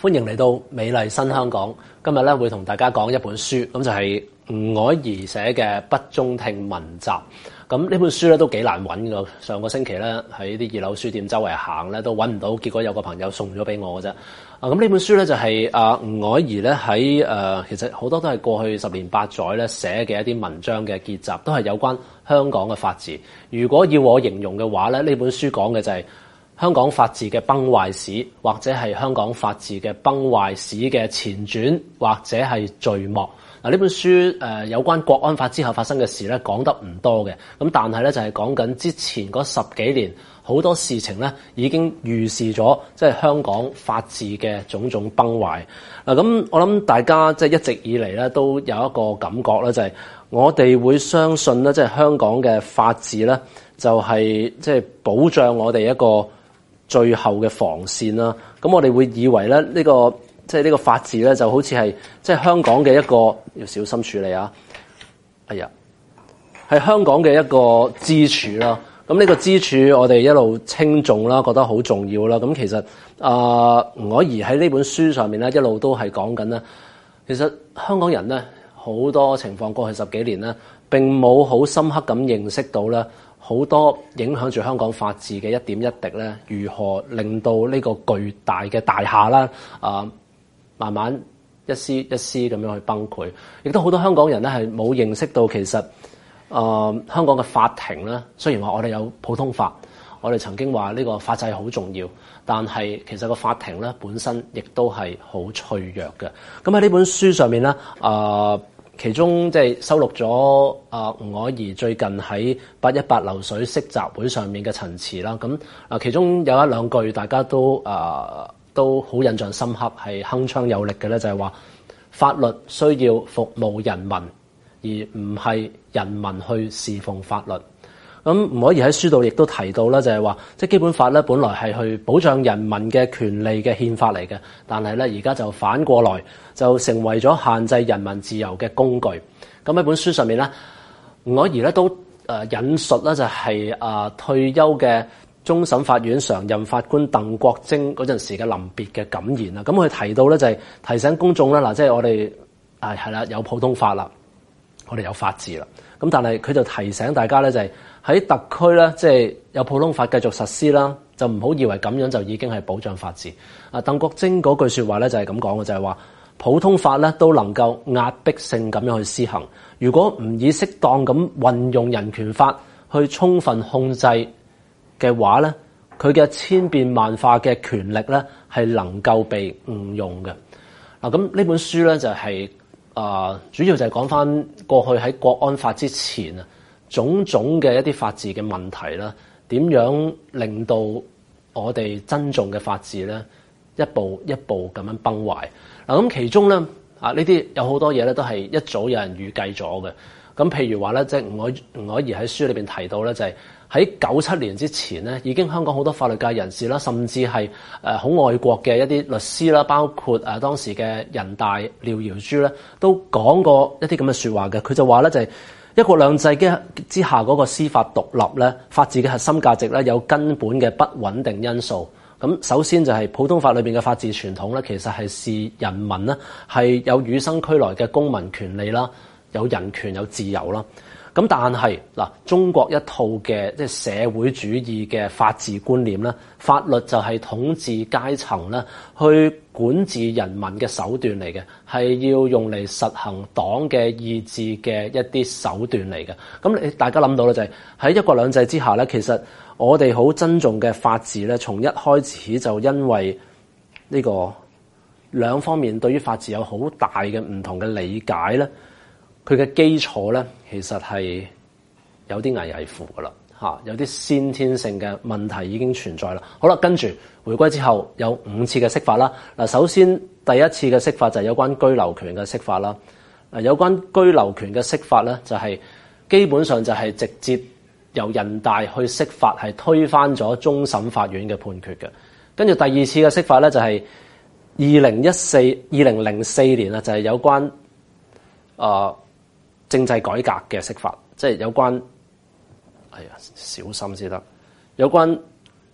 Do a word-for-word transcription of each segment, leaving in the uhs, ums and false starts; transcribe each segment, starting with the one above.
歡迎嚟到美麗新香港。今日咧會同大家講一本書，咁就係吳靄儀寫嘅《不中聽文集》。咁呢本書咧都幾難揾㗎。上個星期咧喺啲二樓書店周圍行咧都揾唔到，結果有個朋友送咗俾我嘅啫。啊，咁呢本書咧就係啊吳靄儀咧喺誒，其實好多都係過去十年八載咧寫嘅一啲文章嘅結集，都係有關香港嘅法治。如果要我形容嘅話咧，呢本書講嘅就係香港法治嘅崩壞史，或者係香港法治嘅崩壞史嘅前傳，或者係序幕。嗱，呢本書誒、呃、有關國安法之後發生嘅事咧講得唔多嘅，咁但係咧就係講緊之前嗰十幾年好多事情咧已經預示咗即係香港法治嘅種種崩壞。嗱，咁我諗大家即係一直以嚟咧都有一個感覺咧，就係我哋會相信咧，即係香港嘅法治咧就係即係保障我哋一個最後嘅防線啦。咁我哋會以為咧呢個即係呢個法治咧就好似係即係香港嘅一個，要小心處理啊！哎呀，係香港嘅一個支柱啦。咁呢個支柱我哋一路稱重啦，覺得好重要啦。咁其實啊，吳靄儀喺呢本書上面咧一路都係講緊咧，其實香港人咧好多情況過去十幾年咧並冇好深刻咁認識到咧，好多影響住香港法治嘅一點一滴咧，如何令到呢個巨大嘅大廈啦啊，慢慢一絲一絲咁樣去崩潰。亦都好多香港人咧係冇認識到其實啊、呃、香港嘅法庭咧，雖然話我哋有普通法，我哋曾經話呢個法制好重要，但係其實個法庭咧本身亦都係好脆弱嘅。咁喺呢本書上面咧啊、呃其中即係收錄咗啊吳靄儀最近喺八一八流水式集會上面嘅陳詞啦。咁啊，其中有一兩句大家都啊都好印象深刻，係鏗鏘有力嘅咧，就係話法律需要服務人民，而唔係人民去侍奉法律。咁吳靄儀喺書度亦都提到啦，就係話即係基本法咧，本來係去保障人民嘅權利嘅憲法嚟嘅，但係咧而家就反過來就成為咗限制人民自由嘅工具。咁喺本書上面咧，吳靄儀咧都誒引述啦，就係啊退休嘅終審法院常任法官鄧國楨嗰陣時嘅臨別嘅感言啦。咁佢提到咧就係提醒公眾啦，嗱，即係我哋係係啦有普通法啦，我哋有法治啦。咁但係佢就提醒大家咧就係、是。喺特區咧，即係有普通法繼續實施啦，就唔好以為咁樣就已經係保障法治。啊，鄧國楨嗰句說話咧就係咁講嘅，就係話普通法咧都能夠壓迫性咁樣去施行。如果唔以適當咁運用人權法去充分控制嘅話咧，佢嘅千變萬化嘅權力咧係能夠被誤用嘅。嗱，咁呢本書咧就係、是、啊、呃，主要就係講翻過去喺國安法之前啊。種種嘅一啲法治嘅問題啦，點樣令到我哋珍重嘅法治咧一步一步咁樣崩壞？嗱，咁其中咧啊呢啲有好多嘢咧都係一早有人預計咗嘅。咁譬如話咧，即係吳靄吳靄儀喺書裏邊提到咧，就係喺九七年之前咧，已經香港好多法律界人士啦，甚至係誒好愛國嘅一啲律師啦，包括誒當時嘅人大廖耀珠咧，都講過一啲咁嘅説話嘅。佢就話咧就係、是。一國兩制嘅之下嗰個司法獨立咧，法治嘅核心價值咧有根本嘅不穩定因素。咁首先就係普通法裏邊嘅法治傳統咧，其實係視人民咧係有與生俱來嘅公民權利啦，有人權有自由啦。咁但係嗱，中國一套嘅即係社會主義嘅法治觀念咧，法律就係統治階層咧去管治人民嘅手段嚟嘅，係要用嚟實行黨嘅意志嘅一啲手段嚟嘅。咁你大家諗到咧，就係喺一國兩制之下咧，其實我哋好珍重嘅法治咧，從一開始就因為呢個兩方面對於法治有好大嘅唔同嘅理解咧。佢嘅基礎咧，其實係有啲危危乎噶啦，嚇有啲先天性嘅問題已經存在啦。好啦，跟住回歸之後有五次嘅釋法啦。嗱，首先第一次嘅釋法就係有關居留權嘅釋法啦。嗱，有關居留權嘅釋法咧，就係基本上就係直接由人大去釋法，係推翻咗終審法院嘅判決嘅。跟住第二次嘅釋法咧，就係二零一四、二零零四年啊，就係有關啊。呃政制改革嘅釋法，即係有關，哎呀，小心先得。有關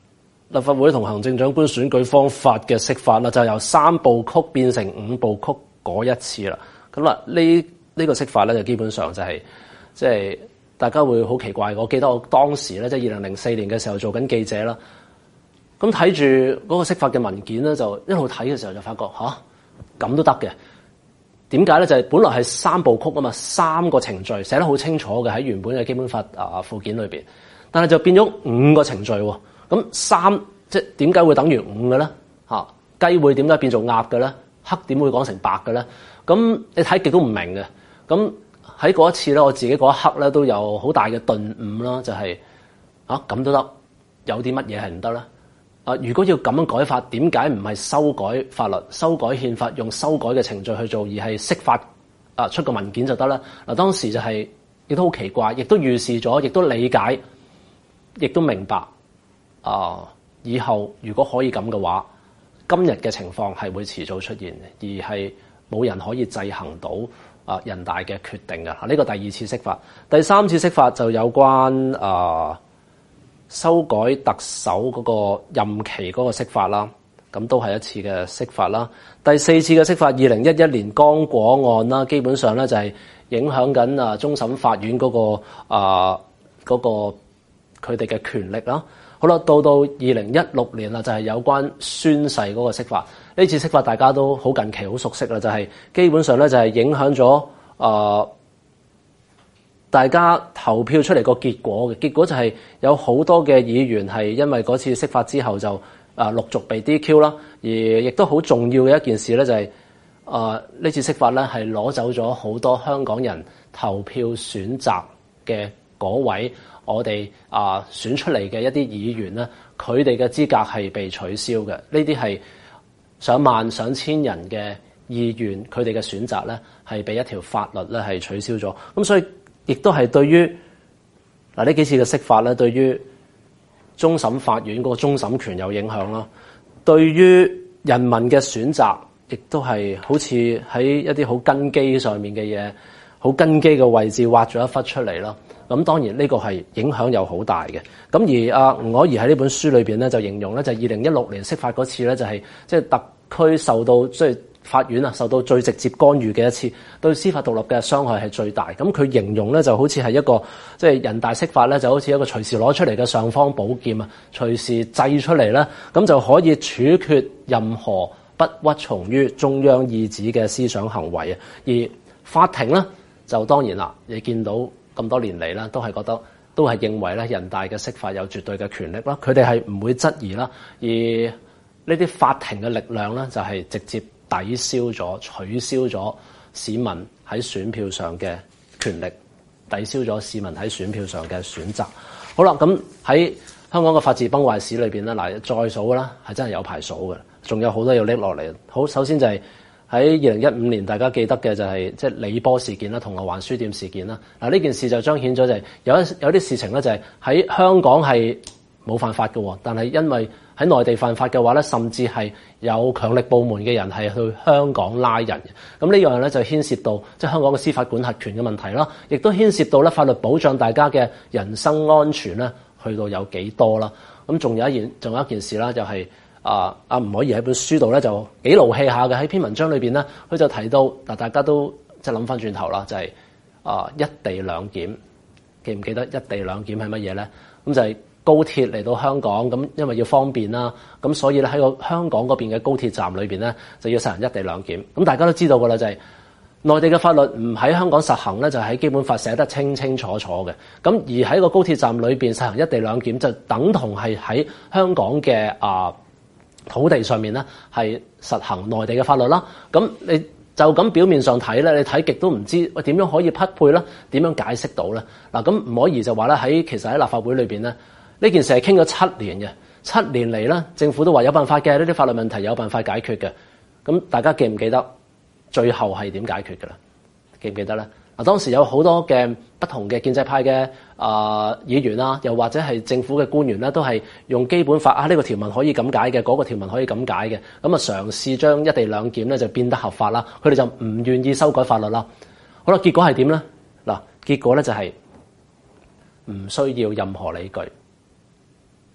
立法會同行政長官選舉方法嘅釋法啦，就由三部曲變成五部曲嗰一次啦。咁啦，呢呢個釋法咧就基本上就係即係大家會好奇怪。我記得我當時咧即係二零零四年嘅時候做緊記者啦，咁睇住嗰個釋法嘅文件咧，就一路睇嘅時候就發覺吓，咁都得嘅。點解咧？就係、是、本來係三部曲啊嘛，三個程序寫得好清楚嘅喺原本嘅基本法啊附件裏邊，但係就變咗五個程序喎。咁三即係點解會等於五嘅咧？嚇，雞會點解變做鴨嘅咧？黑點會講成白嘅咧？咁你睇極都唔明嘅。咁喺嗰一次咧，我自己嗰一刻咧都有好大嘅頓悟啦，就係啊咁都得，有啲乜嘢係唔得咧？啊！如果要咁樣改法，點解唔係修改法律、修改憲法，用修改嘅程序去做，而係釋法啊出個文件就得啦？嗱，當時就係、是、亦都好奇怪，亦都預示咗，亦都理解，亦都明白啊！以後如果可以咁嘅話，今日嘅情況係會遲早出現嘅，而係冇人可以制衡到啊人大嘅決定嘅。呢個第二次釋法，第三次釋法就有關啊。修改特首嗰個任期嗰個釋法啦，咁都係一次嘅釋法啦。第四次嘅釋法，二零一一年剛果案啦，基本上咧就係影響緊啊終審法院嗰個啊嗰個佢哋嘅權力啦。好啦，到到二零一六年啦，就係有關宣誓嗰個釋法。呢次釋法大家都好近期好熟悉啦，就係基本上咧就係影響咗啊。大家投票出嚟個結果嘅結果就係有好多嘅議員係因為嗰次釋法之後就啊陸續被 D Q 啦，而亦都好重要嘅一件事咧就係啊呢次釋法咧係攞走咗好多香港人投票選擇嘅嗰位我哋啊選出嚟嘅一啲議員咧，佢哋嘅資格係被取消嘅。呢啲係上萬上千人嘅議員，佢哋嘅選擇咧係被一條法律咧係取消咗。咁所以亦都係對於嗱呢幾次嘅釋法咧，對於終審法院嗰個終審權有影響啦。對於人民嘅選擇，亦都係好似喺一啲好根基上面嘅嘢，好根基嘅位置挖咗一忽出嚟啦。咁當然呢個係影響又好大嘅。咁而阿吳靄儀喺呢本書裏邊咧就形容咧，就係二零一六年釋法嗰次咧，就係即係特區受到即係。法院啊，受到最直接干預嘅一次，對司法獨立嘅傷害係最大。咁佢形容咧就好似係一個即係人大釋法咧，就好似一個隨時攞出嚟嘅尚方寶劍啊，隨時製出嚟咧，咁就可以處決任何不屈從於中央意志嘅思想行為啊。而法庭咧就當然啦，你見到咁多年嚟啦，都係覺得都係認為咧人大嘅釋法有絕對嘅權力啦，佢哋係唔會質疑啦。而呢啲法庭嘅力量咧就係直接抵消咗、取消咗市民喺選票上嘅權力，抵消咗市民喺選票上嘅選擇。好啦，咁喺香港嘅法治崩壞史裏邊咧，嗱再數啦，係真係有排數嘅，仲有好多要拎落嚟。好，首先就係喺二零一五年，大家記得嘅就係即係李波事件啦、銅鑼灣書店事件啦。嗱呢件事就彰顯咗就係有一有啲事情咧，就係喺香港係冇犯法嘅，但係因為喺內地犯法嘅話咧，甚至係有強力部門嘅人係去香港拉人嘅。咁呢樣咧就牽涉到即係香港嘅司法管轄權嘅問題啦，亦都牽涉到咧法律保障大家嘅人身安全咧，去到有幾多啦。咁仲有一件，仲有一件事啦，就係啊啊吳靄儀喺本書度咧就幾勞氣下嘅，喺篇文章裏邊咧，佢就提到嗱，大家都即係諗翻轉頭啦，就係啊一地兩檢，記唔記得一地兩檢係乜嘢咧？咁就係高鐵嚟到香港，咁因為要方便啦，咁所以咧喺個香港嗰邊嘅高鐵站裏邊咧，就要實行一地兩檢。咁大家都知道㗎啦，就係內地嘅法律唔喺香港實行咧，就喺基本法寫得清清楚楚嘅。咁而喺個高鐵站裏邊實行一地兩檢，就等同係喺香港嘅啊土地上面咧係實行內地嘅法律啦。咁你就咁表面上睇咧，你睇極都唔知喂點樣可以匹配咧，點樣解釋到咧？嗱，咁吳靄儀就話咧喺其實喺立法會裏邊咧。呢件事係傾咗七年嘅，七年嚟咧，政府都話有辦法嘅，呢啲法律問題有辦法解決嘅。咁大家記唔記得最後係點解決嘅咧？記唔記得咧？嗱，當時有好多嘅不同嘅建制派嘅啊、呃、議員啦，又或者係政府嘅官員咧，都係用基本法啊呢、這個條文可以咁解嘅，嗰、那個條文可以咁解嘅，咁啊嘗試將一地兩檢咧就變得合法啦。佢哋就唔願意修改法律啦。好啦，結果係點咧？嗱，結果咧就係唔需要任何理據。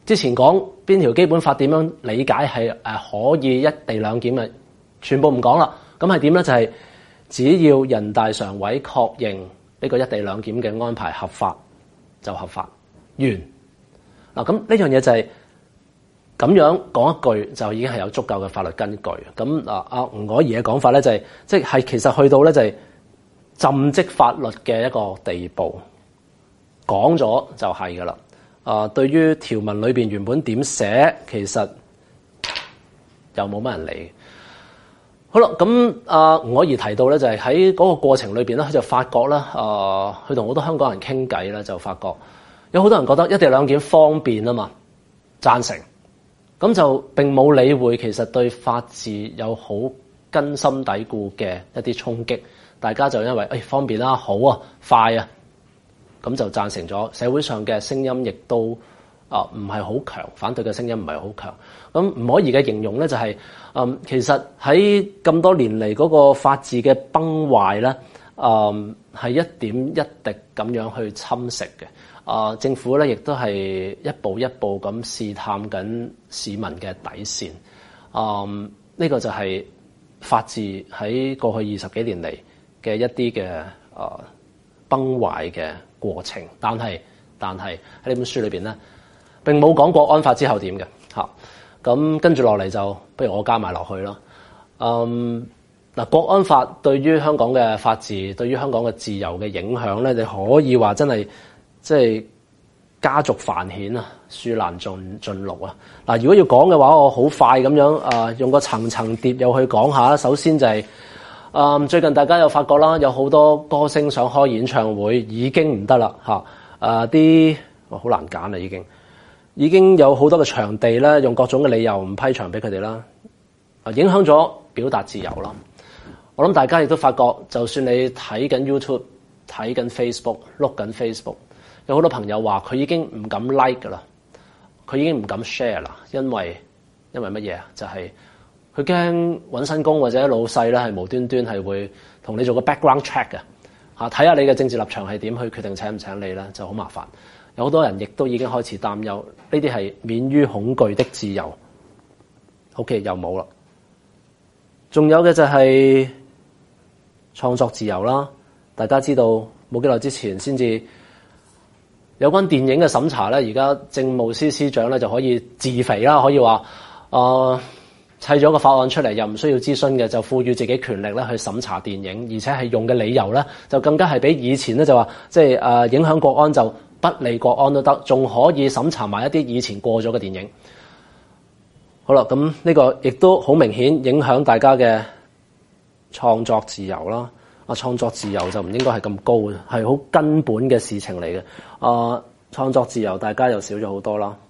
之前講邊條基本法點樣理解係誒可以一地兩檢嘅，全部唔講啦。咁係點咧？就係、是、只要人大常委確認呢個一地兩檢嘅安排合法，就合法完。嗱，咁呢樣嘢就係、是。咁樣講一句就已經係有足夠嘅法律根據。咁啊，阿吳靄儀嘅講法咧就係、是，即係其實去到咧就係浸漬法律嘅一個地步，講咗就係噶啦。啊，對於條文裏邊原本點寫，其實又冇乜人理。好啦，咁啊，吳靄儀提到咧就係喺嗰個過程裏邊咧，佢就發覺啦，啊，佢同好多香港人傾偈咧，就發覺有好多人覺得一地兩檢方便啊嘛，贊成。咁就並冇理會其實對法治有好根深蒂固嘅一啲衝擊，大家就因為誒、哎、方便啦、好啊、快啊，咁就贊成咗。社會上嘅聲音亦都啊唔係好強，反對嘅聲音唔係好強。咁吳靄儀嘅形容咧就係、是，嗯，其實喺咁多年嚟嗰個法治嘅崩壞咧，嗯係一點一滴咁樣去侵蝕嘅。啊！政府咧亦都係一步一步咁試探緊市民嘅底線。啊、嗯！呢、這個就係法治喺過去二十幾年嚟嘅一啲嘅啊崩壞嘅過程。但係但係喺呢本書裏邊咧，並冇講國安法之後點嘅嚇。咁跟住落嚟就不如我加埋落去咯。嗯嗱，國安法對於香港嘅法治，對於香港嘅自由嘅影響咧，你可以話真係。即係家族繁衍啊，樹難盡盡綠啊！嗱，如果要講嘅話，我好快咁樣啊，用個層層疊又去講下啦。首先就係、是、啊、嗯，最近大家有發覺啦，有好多歌星想開演唱會已經唔得啦嚇！啊啲好難揀啦，已經已經有好多嘅場地咧，用各種嘅理由唔批場俾佢哋啦，啊影響咗表達自由啦。我諗大家亦都發覺，就算你睇緊 YouTube、睇緊 Facebook、碌緊 Facebook。有好多朋友話佢已經唔敢 like 噶啦，佢已經唔敢 share 啦，因為因為乜嘢啊？就係佢驚揾新工或者老細咧係無端端係會同你做個 background check 嘅嚇，睇下你嘅政治立場係點去決定請唔請你咧，就好麻煩。有好多人亦都已經開始擔憂，呢啲係免於恐懼的自由。OK， 又冇啦。仲有嘅就係創作自由啦。大家知道冇幾耐之前先至。有關電影嘅審查咧，而家政務司司長咧就可以自肥啦，可以話，誒、呃、砌咗個法案出嚟，又唔需要諮詢嘅，就賦予自己權力咧去審查電影，而且係用嘅理由咧，就更加係比以前咧就話，即係誒影響國安就不利國安都得，仲可以審查埋一啲以前過咗嘅電影。好啦，咁呢個亦都好明顯影響大家嘅創作自由啦。啊，創作自由就唔應該係咁高嘅，係好根本嘅事情嚟嘅。啊，創作自由大家又少咗好多啦，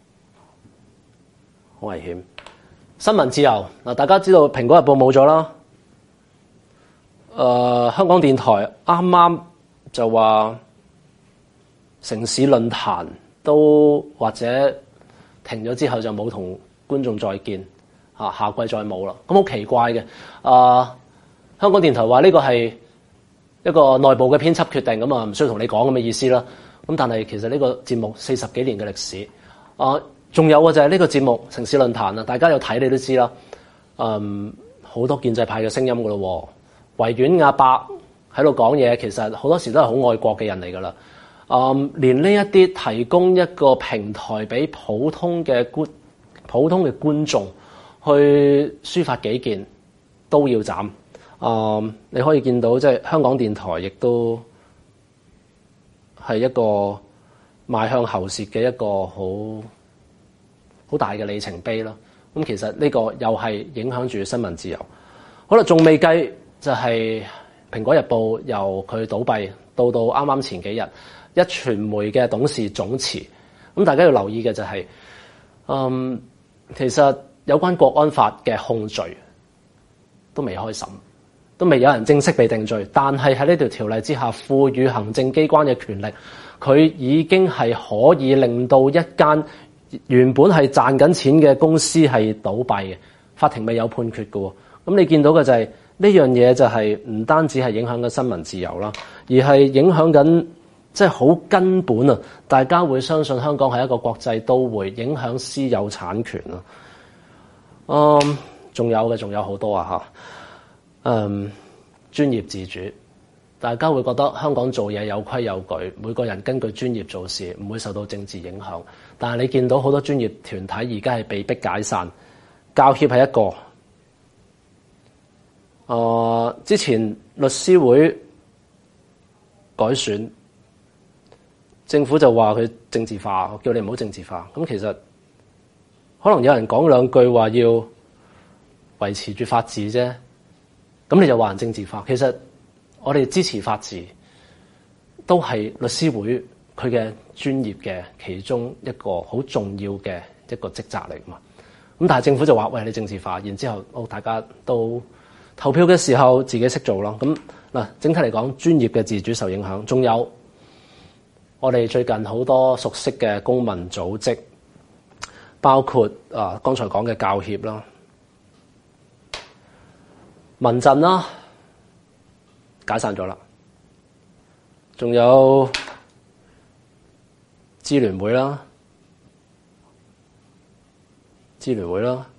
好危險。新聞自由嗱，大家知道《蘋果日報》冇咗啦。誒、呃，香港電台啱啱就話城市論壇都或者停咗之後就冇同觀眾再見，啊，下季再冇啦。咁好奇怪嘅，啊。香港電台話呢個係一個內部嘅編輯決定，咁啊唔需要同你講咁嘅意思啦。咁但係其實呢個節目四十幾年嘅歷史，啊，仲有嘅就係呢個節目城市論壇啊，大家有睇你都知啦。嗯，好多建制派嘅聲音噶咯，維園阿伯喺度講嘢，其實好多時都係好愛國嘅人嚟噶啦。嗯，連呢一啲提供一個平台俾普通嘅觀普通嘅觀眾去抒發己見都要斬。啊、嗯！你可以見到，即係香港電台亦都係一個邁向喉舌嘅一個好好大嘅里程碑咯。咁其實呢個又係影響住新聞自由。好啦，仲未計就係《蘋果日報》由佢倒閉到到啱啱前幾日，壹傳媒嘅董事總辭。咁大家要留意嘅就係、是，嗯，其實有關國安法嘅控罪都未開審。都未有人正式被定罪，但係喺呢條條例之下，賦予行政機關嘅權力，佢已經係可以令到一間原本係賺緊錢嘅公司係倒閉嘅。法庭未有判決嘅，咁你見到嘅就係呢樣嘢就係唔單止係影響緊新聞自由啦，而係影響緊即係好根本啊！大家會相信香港係一個國際都會，影響私有產權啊。嗯，仲有嘅，仲有好多啊嚇。嗯，專業自主，大家會覺得香港做嘢有規有矩，每個人根據專業做事，唔會受到政治影響。但係你見到好多專業團體而家係被逼解散，教協係一個。誒、呃，之前律師會改選，政府就話佢政治化，叫你唔好政治化。咁其實可能有人講兩句話要維持住法治啫，咁你就話人政治化。其實我哋支持法治，都係律師會佢嘅專業嘅其中一個好重要嘅一個職責嚟嘛。咁但係政府就話喂，你政治化，然之後哦大家都投票嘅時候自己識做咯。咁嗱，整體嚟講，專業嘅自主受影響。仲有我哋最近好多熟悉嘅公民組織，包括啊剛才講嘅教協啦、民陣啦，解散咗啦。仲有支聯會啦、支聯會啦。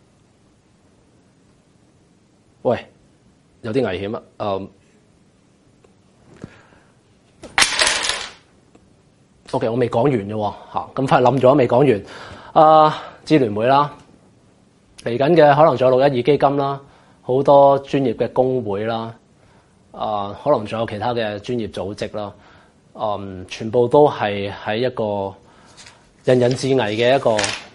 喂，有啲危險啊！誒、uh,，OK，我未講完嘅喎，嚇咁快冧咗，未講完。啊、uh,，支聯會啦，嚟緊嘅可能仲有六一二基金啦，好多專業嘅工會啦，啊、uh,，可能仲有其他嘅專業組織啦，嗯、um,，全部都係喺一個人人自危嘅一個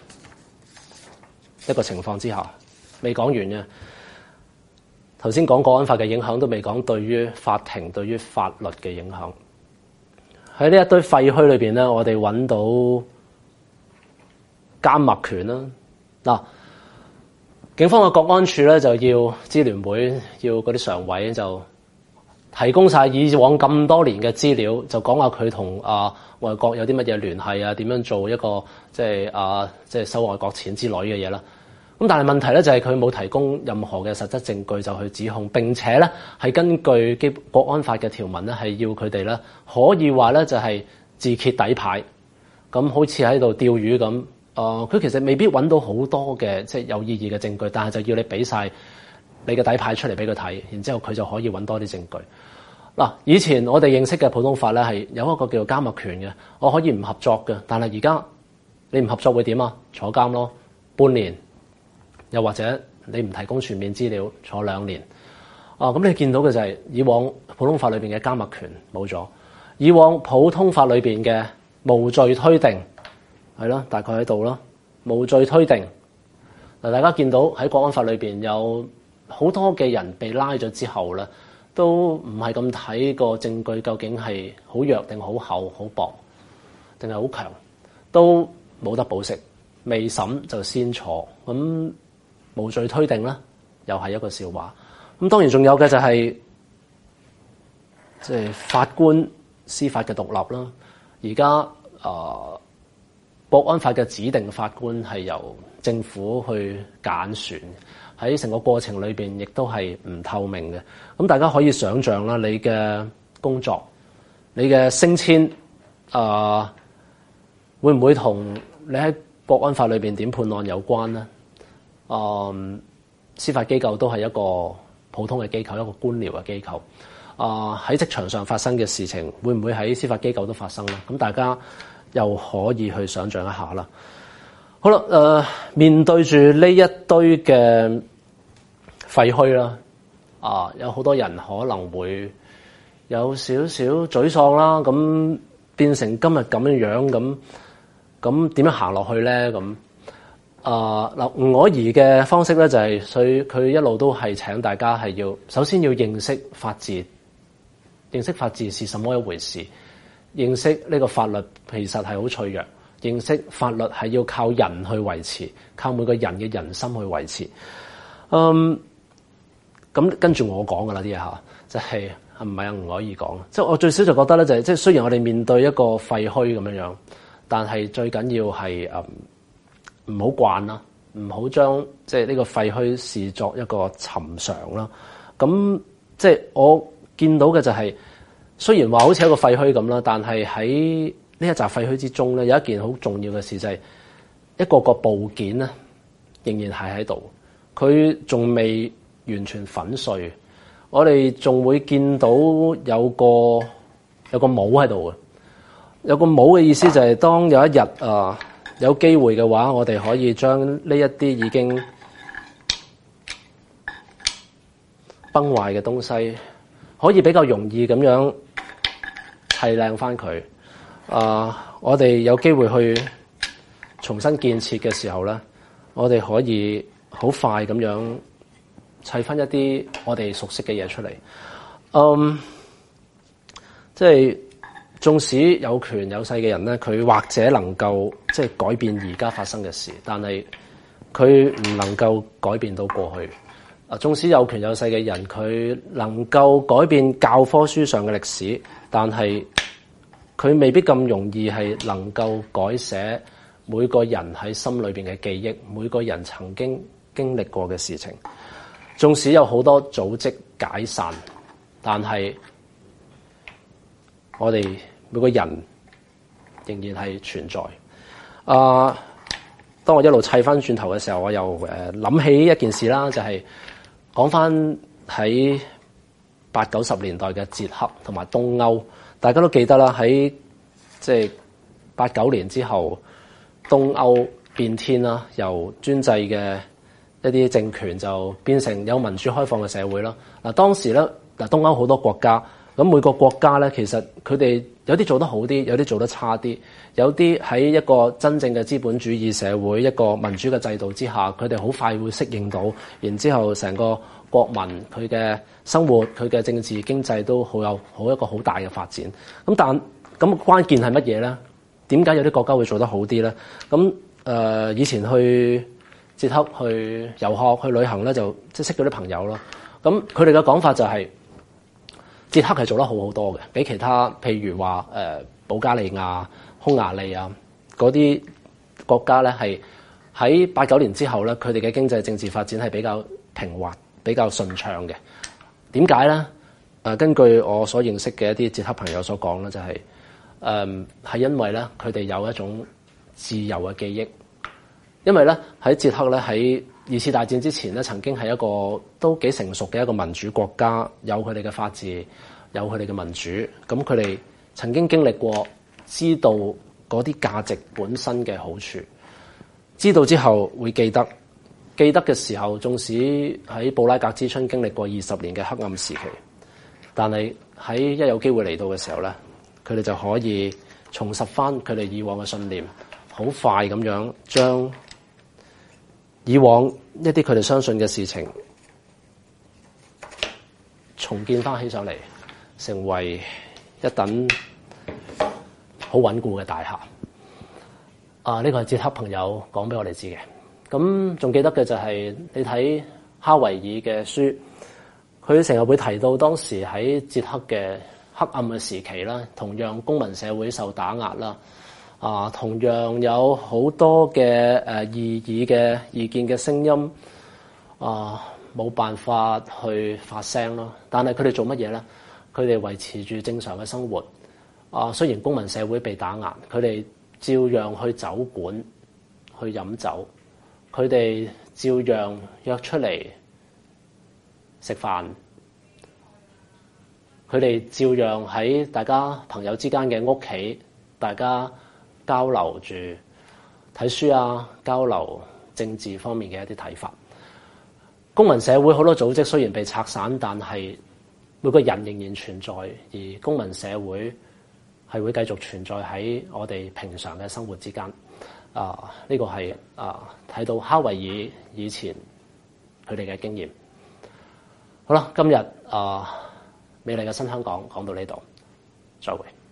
一個情況之下，未講完嘅。頭先講國安法嘅影響都未講，對於法庭、對於法律嘅影響。喺呢一堆廢墟裏邊咧，我哋揾到緘默權啦。嗱，警方嘅國安處咧就要支聯會要嗰啲常委就提供晒以往咁多年嘅資料，就講下佢同啊外國有啲乜嘢聯繫啊，點樣做一個即係啊即係收外國錢之類嘅嘢啦。咁但係問題咧就係佢冇提供任何嘅實質證據就去指控，並且咧係根據基國安法嘅條文咧係要佢哋咧可以話咧就係自揭底牌，咁好似喺度釣魚咁。誒、呃，佢其實未必揾到好多嘅即係有意義嘅證據，但係就要你俾晒你嘅底牌出嚟俾佢睇，然之後佢就可以揾多啲證據。嗱，以前我哋認識嘅普通法咧係有一個叫做緘默權嘅，我可以唔合作嘅，但係而家你唔合作會點啊？坐監咯，半年。又或者你唔提供全面資料，坐兩年。啊，咁你見到嘅就係以往普通法裏邊嘅緘默權冇咗，以往普通法裏邊嘅無罪推定係咯，大概喺度咯。無罪推定嗱，大家見到喺國安法裏邊有好多嘅人被拉咗之後咧，都唔係咁睇個證據究竟係好弱定好厚、好薄定係好強，都冇得保釋，未審就先坐咁。無罪推定咧，又係一個笑話。咁當然仲有嘅就係即係法官司法嘅獨立啦。而家啊，國安法嘅指定法官係由政府去揀選，喺成個過程裏邊亦都係唔透明嘅。咁大家可以想象啦，你嘅工作、你嘅升遷啊，會唔會同你喺國安法裏邊點判案有關咧？嗯，司法機構都係一個普通嘅機構，一個官僚嘅機構。啊，喺職場上發生嘅事情，會唔會喺司法機構都發生咧？咁大家又可以去想像一下啦。好啦，誒、呃，面對住呢一堆嘅廢墟啦，啊，有好多人可能會有少少沮喪啦。咁變成今日咁樣樣，咁咁點樣行落去咧？咁啊嗱，吳靄儀嘅方式咧就係佢佢一路都係請大家係要首先要認識法治，認識法治是什麼一回事，認識呢個法律其實係好脆弱，認識法律係要靠人去維持，靠每個人嘅人心去維持。嗯，咁跟住我講噶啦啲嘢嚇，就係唔係阿吳靄儀講，即係我最少就覺得咧就係即係雖然我哋面對一個廢墟咁樣樣，但係最緊要係誒。唔好慣啦，唔好將即係呢個廢墟視作一個尋常啦。咁即係我見到嘅就係雖然話好似一個廢墟咁啦，但係喺呢一集廢墟之中咧，有一件好重要嘅事就係一個個部件咧，仍然係喺度，佢仲未完全粉碎。我哋仲會見到有個有個帽喺度嘅，有個帽嘅意思就係當有一日啊有機會嘅話，我哋可以將呢一啲已經崩壞嘅東西，可以比較容易咁樣砌靚翻佢。啊，我哋有機會去重新建設嘅時候咧，我哋可以好快咁樣砌翻一啲我哋熟悉嘅嘢出嚟。嗯，即係縱使有權有勢嘅人咧，佢或者能夠即係改變而家發生嘅事，但係佢唔能夠改變到過去。啊，縱使有權有勢嘅人，佢能夠改變教科書上嘅歷史，但係佢未必咁容易係能夠改寫每個人喺心裏邊嘅記憶，每個人曾經經歷過嘅事情。縱使有好多組織解散，但係我哋每個人仍然係存在。啊，當我一路砌翻轉頭嘅時候，我又誒諗起一件事啦，就係講翻喺八九十年代嘅捷克同埋東歐，大家都記得啦。喺即係八九年之後，東歐變天啦，由專制嘅一啲政權就變成有民主開放嘅社會啦。嗱，當時咧，嗱，東歐好多國家，咁每個國家咧，其實佢哋有啲做得好啲，有啲做得差啲，有啲喺一個真正嘅資本主義社會，一個民主嘅制度之下，佢哋好快會適應到，然之後成個國民佢嘅生活、佢嘅政治經濟都好有好一個好大嘅發展。咁但咁關鍵係乜嘢咧？點解有啲國家會做得好啲咧？咁誒、呃，以前去捷克去遊學去旅行咧，就即係識到啲朋友咯。咁佢哋嘅講法就係、是、捷克係做得好好多嘅，比其他譬如話誒、呃、保加利亞、匈牙利啊嗰啲國家咧，係喺八九年之後咧，佢哋嘅經濟政治發展係比較平滑、比較順暢嘅。點解咧？誒，根據我所認識嘅一啲捷克朋友所講咧，就係誒係因為咧佢哋有一種自由嘅記憶。因為咧喺捷克咧喺二次大戰之前咧，曾經係一個都幾成熟嘅一個民主國家，有佢哋嘅法治，有佢哋嘅民主。咁佢哋曾經經歷過，知道嗰啲價值本身嘅好處，知道之後會記得，記得嘅時候，縱使喺布拉格之春經歷過二十年嘅黑暗時期，但係喺一有機會嚟到嘅時候咧，佢哋就可以重拾翻佢哋以往嘅信念，好快咁樣將以往一啲佢哋相信嘅事情重建翻起上嚟，成為一等好穩固嘅大廈。啊，呢個係捷克朋友講俾我哋知嘅。咁仲記得嘅就係、是、你睇哈維爾嘅書，佢成日會提到當時喺捷克嘅黑暗嘅時期啦，同樣公民社會受打壓啦。啊，同樣有好多嘅誒、呃、異議嘅意見嘅聲音，啊冇辦法去發聲咯。但係佢哋做乜嘢咧？佢哋維持住正常嘅生活。啊，雖然公民社會被打壓，佢哋照樣去酒館去飲酒，佢哋照樣約出嚟食飯，佢哋照樣喺大家朋友之間嘅屋企，大家交流住睇書啊，交流政治方面嘅一啲睇法。公民社會好多組織雖然被拆散，但係每個人仍然存在，而公民社會係會繼續存在喺我哋平常嘅生活之間。啊，呢個係啊睇到哈維爾以前佢哋嘅經驗。好啦，今日啊美麗嘅新香港講到呢度，再會。